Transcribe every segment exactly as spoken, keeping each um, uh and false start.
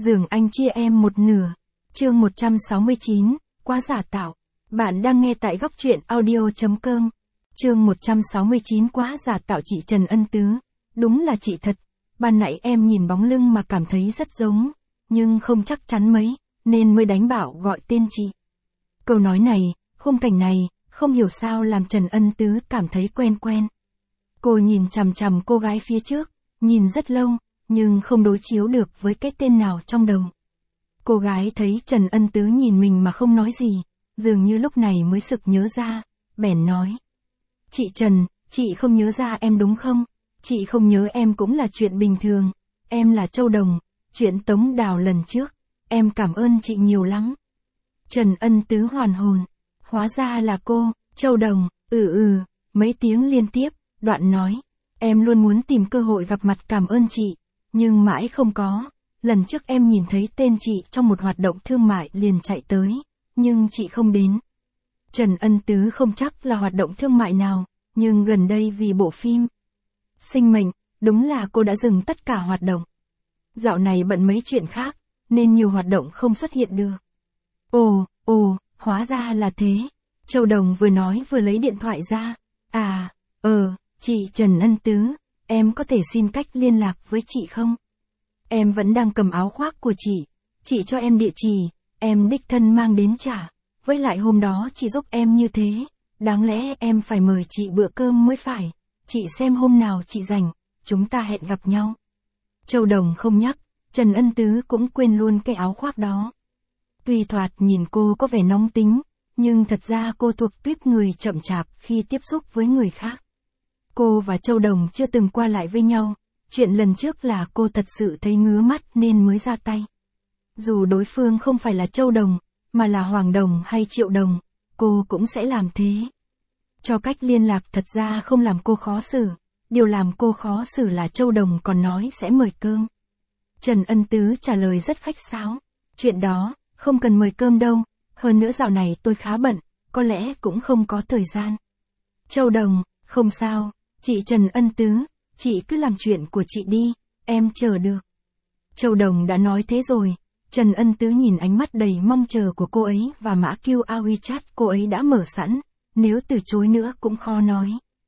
Giường anh chia em một nửa. Chương một trăm sáu mươi chín, quá giả tạo. Bạn đang nghe tại góc truyện audio.com. Chương một trăm sáu mươi chín, quá giả tạo. Chị Trần Ân Tứ. Đúng là chị thật. Ban nãy em nhìn bóng lưng mà cảm thấy rất giống, nhưng không chắc chắn mấy, nên mới đánh bảo gọi tên chị. Câu nói này, khung cảnh này, không hiểu sao làm Trần Ân Tứ cảm thấy quen quen. Cô nhìn chằm chằm cô gái phía trước, nhìn rất lâu, nhưng không đối chiếu được với cái tên nào trong đầu. Cô gái thấy Trần Ân Tứ nhìn mình mà không nói gì, dường như lúc này mới sực nhớ ra, bèn nói. Chị Trần, chị không nhớ ra em đúng không? Chị không nhớ em cũng là chuyện bình thường, em là Châu Đồng, chuyện Tống Đào lần trước, em cảm ơn chị nhiều lắm. Trần Ân Tứ hoàn hồn, hóa ra là cô, Châu Đồng, ừ ừ, mấy tiếng liên tiếp, đoạn nói, em luôn muốn tìm cơ hội gặp mặt cảm ơn chị, nhưng mãi không có, lần trước em nhìn thấy tên chị trong một hoạt động thương mại liền chạy tới, nhưng chị không đến. Trần Ân Tứ không chắc là hoạt động thương mại nào, nhưng gần đây vì bộ phim Sinh Mệnh, đúng là cô đã dừng tất cả hoạt động. Dạo này bận mấy chuyện khác, nên nhiều hoạt động không xuất hiện được. Ồ, ồ, hóa ra là thế. Châu Đồng vừa nói vừa lấy điện thoại ra. À, ờ, chị Trần Ân Tứ, em có thể xin cách liên lạc với chị không? Em vẫn đang cầm áo khoác của chị, chị cho em địa chỉ, em đích thân mang đến trả. Với lại hôm đó chị giúp em như thế, đáng lẽ em phải mời chị bữa cơm mới phải. Chị xem hôm nào chị rảnh, chúng ta hẹn gặp nhau. Châu Đồng không nhắc, Trần Ân Tứ cũng quên luôn cái áo khoác đó. Tuy thoạt nhìn cô có vẻ nóng tính, nhưng thật ra cô thuộc tuýp người chậm chạp khi tiếp xúc với người khác. Cô và Châu Đồng chưa từng qua lại với nhau, chuyện lần trước là cô thật sự thấy ngứa mắt nên mới ra tay. Dù đối phương không phải là Châu Đồng, mà là Hoàng Đồng hay Triệu Đồng, cô cũng sẽ làm thế. Cho cách liên lạc thật ra không làm cô khó xử, điều làm cô khó xử là Châu Đồng còn nói sẽ mời cơm. Trần Ân Tứ trả lời rất khách sáo, chuyện đó, không cần mời cơm đâu, hơn nữa dạo này tôi khá bận, có lẽ cũng không có thời gian. Châu Đồng, không sao, chị Trần Ân Tứ, chị cứ làm chuyện của chị đi, em chờ được. Châu Đồng đã nói thế rồi, Trần Ân Tứ nhìn ánh mắt đầy mong chờ của cô ấy và mã quy rờ WeChat cô ấy đã mở sẵn, nếu từ chối nữa cũng khó nói.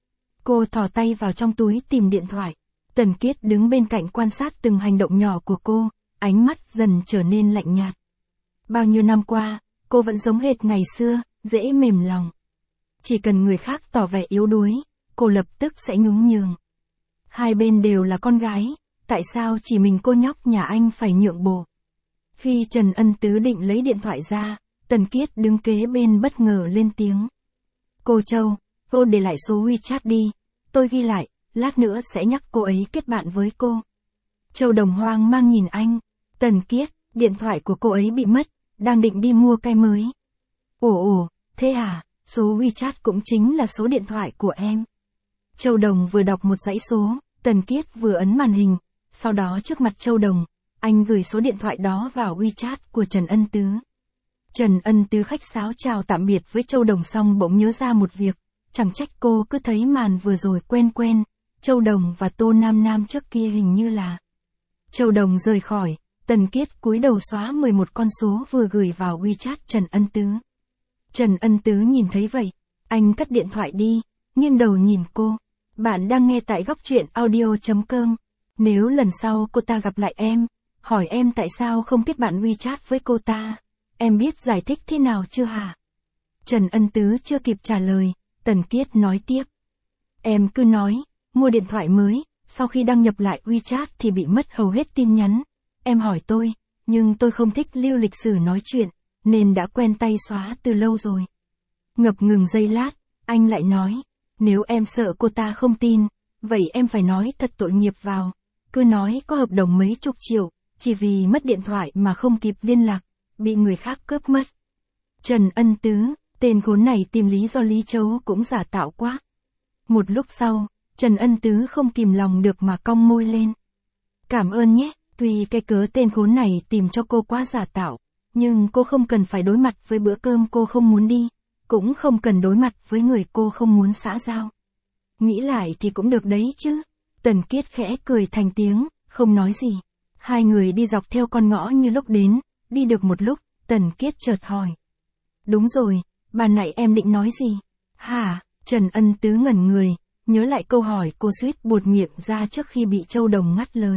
Cô thò tay vào trong túi tìm điện thoại, Tần Kiết đứng bên cạnh quan sát từng hành động nhỏ của cô, ánh mắt dần trở nên lạnh nhạt. Bao nhiêu năm qua, cô vẫn giống hệt ngày xưa, dễ mềm lòng. Chỉ cần người khác tỏ vẻ yếu đuối, cô lập tức sẽ nhún nhường. Hai bên đều là con gái, tại sao chỉ mình cô nhóc nhà anh phải nhượng bộ? Khi Trần Ân Tứ định lấy điện thoại ra, Tần Kiết đứng kế bên bất ngờ lên tiếng. Cô Châu, cô để lại số WeChat đi, tôi ghi lại, lát nữa sẽ nhắc cô ấy kết bạn với cô. Châu Đồng hoang mang nhìn anh. Tần Kiết, điện thoại của cô ấy bị mất, đang định đi mua cái mới. Ồ ồ, thế à, số WeChat cũng chính là số điện thoại của em. Châu Đồng vừa đọc một dãy số, Tần Kiết vừa ấn màn hình, sau đó trước mặt Châu Đồng, anh gửi số điện thoại đó vào WeChat của Trần Ân Tứ. Trần Ân Tứ khách sáo chào tạm biệt với Châu Đồng xong bỗng nhớ ra một việc, chẳng trách cô cứ thấy màn vừa rồi quen quen, Châu Đồng và Tô Nam Nam trước kia hình như là. Châu Đồng rời khỏi, Tần Kiết cúi đầu xóa mười một con số vừa gửi vào WeChat Trần Ân Tứ. Trần Ân Tứ nhìn thấy vậy, anh cất điện thoại đi, nghiêng đầu nhìn cô. Bạn đang nghe tại góc truyện audio.com. Nếu lần sau cô ta gặp lại em, hỏi em tại sao không kết bạn WeChat với cô ta, em biết giải thích thế nào chưa hả? Trần Ân Tứ chưa kịp trả lời, Tần Kiết nói tiếp. Em cứ nói, mua điện thoại mới, sau khi đăng nhập lại WeChat thì bị mất hầu hết tin nhắn. Em hỏi tôi, nhưng tôi không thích lưu lịch sử nói chuyện, nên đã quen tay xóa từ lâu rồi. Ngập ngừng giây lát, anh lại nói, nếu em sợ cô ta không tin, vậy em phải nói thật tội nghiệp vào. Cứ nói có hợp đồng mấy chục triệu, chỉ vì mất điện thoại mà không kịp liên lạc, bị người khác cướp mất. Trần Ân Tứ, tên khốn này tìm lý do Lý Châu cũng giả tạo quá. Một lúc sau, Trần Ân Tứ không kìm lòng được mà cong môi lên. Cảm ơn nhé, tuy cái cớ tên khốn này tìm cho cô quá giả tạo, nhưng cô không cần phải đối mặt với bữa cơm cô không muốn đi, cũng không cần đối mặt với người cô không muốn xã giao. Nghĩ lại thì cũng được đấy chứ. Tần Kiết khẽ cười thành tiếng, không nói gì. Hai người đi dọc theo con ngõ như lúc đến, đi được một lúc, Tần Kiết chợt hỏi. Đúng rồi, ban nãy em định nói gì? Hả? Trần Ân Tứ ngẩn người, nhớ lại câu hỏi cô suýt buột miệng ra trước khi bị Châu Đồng ngắt lời.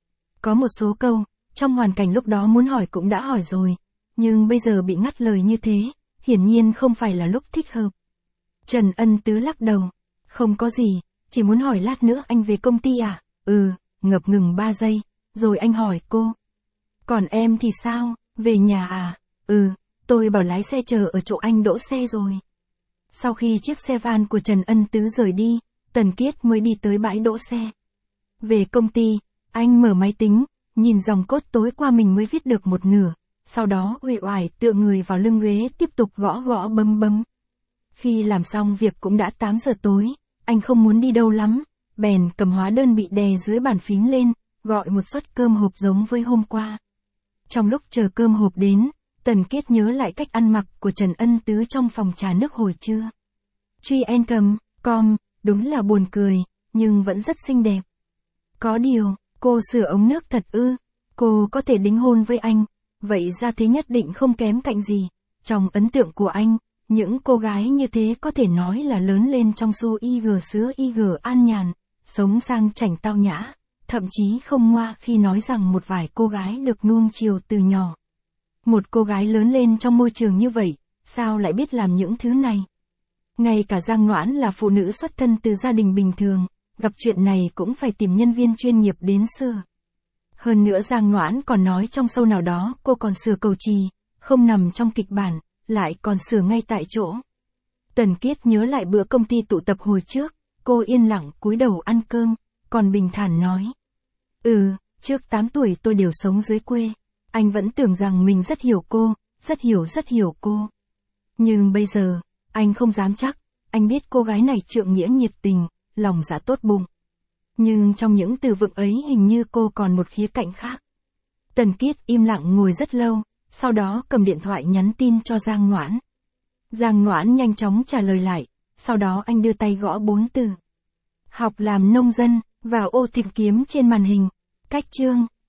Có một số câu, trong hoàn cảnh lúc đó muốn hỏi cũng đã hỏi rồi, nhưng bây giờ bị ngắt lời như thế, hiển nhiên không phải là lúc thích hợp. Trần Ân Tứ lắc đầu. Không có gì, chỉ muốn hỏi lát nữa anh về công ty à? Ừ, ngập ngừng ba giây, rồi anh hỏi cô. Còn em thì sao, về nhà à? Ừ, tôi bảo lái xe chờ ở chỗ anh đỗ xe rồi. Sau khi chiếc xe van của Trần Ân Tứ rời đi, Tần Kiết mới đi tới bãi đỗ xe. Về công ty, anh mở máy tính, nhìn dòng cốt tối qua mình mới viết được một nửa, sau đó uể oải tựa người vào lưng ghế tiếp tục gõ gõ bấm bấm. Khi làm xong việc cũng đã tám giờ tối, anh không muốn đi đâu lắm, bèn cầm hóa đơn bị đè dưới bàn phím lên, gọi một suất cơm hộp giống với hôm qua. Trong lúc chờ cơm hộp đến, Tần Kiết nhớ lại cách ăn mặc của Trần Ân Tứ trong phòng trà nước hồi trưa. Truy Encom, com, đúng là buồn cười, nhưng vẫn rất xinh đẹp. Có điều, cô sửa ống nước thật ư, cô có thể đính hôn với anh, vậy ra thế nhất định không kém cạnh gì. Trong ấn tượng của anh, những cô gái như thế có thể nói là lớn lên trong xu y gờ xứ y gờ an nhàn, sống sang chảnh tao nhã, thậm chí không ngoa khi nói rằng một vài cô gái được nuông chiều từ nhỏ. Một cô gái lớn lên trong môi trường như vậy, sao lại biết làm những thứ này? Ngay cả Giang Noãn là phụ nữ xuất thân từ gia đình bình thường, gặp chuyện này cũng phải tìm nhân viên chuyên nghiệp đến sửa. Hơn nữa Giang Noãn còn nói trong show nào đó cô còn sửa cầu chì, không nằm trong kịch bản, lại còn sửa ngay tại chỗ. Tần Kiết nhớ lại bữa công ty tụ tập hồi trước, cô yên lặng cúi đầu ăn cơm, còn bình thản nói. Ừ, trước tám tuổi tôi đều sống dưới quê. Anh vẫn tưởng rằng mình rất hiểu cô, rất hiểu rất hiểu cô. Nhưng bây giờ, anh không dám chắc, anh biết cô gái này trượng nghĩa nhiệt tình, lòng dạ tốt bụng. Nhưng trong những từ vựng ấy hình như cô còn một khía cạnh khác. Tần Kiết im lặng ngồi rất lâu, sau đó cầm điện thoại nhắn tin cho Giang Noãn. Giang Noãn nhanh chóng trả lời lại, sau đó anh đưa tay gõ bốn từ. Học làm nông dân, vào ô tìm kiếm trên màn hình. Cách chương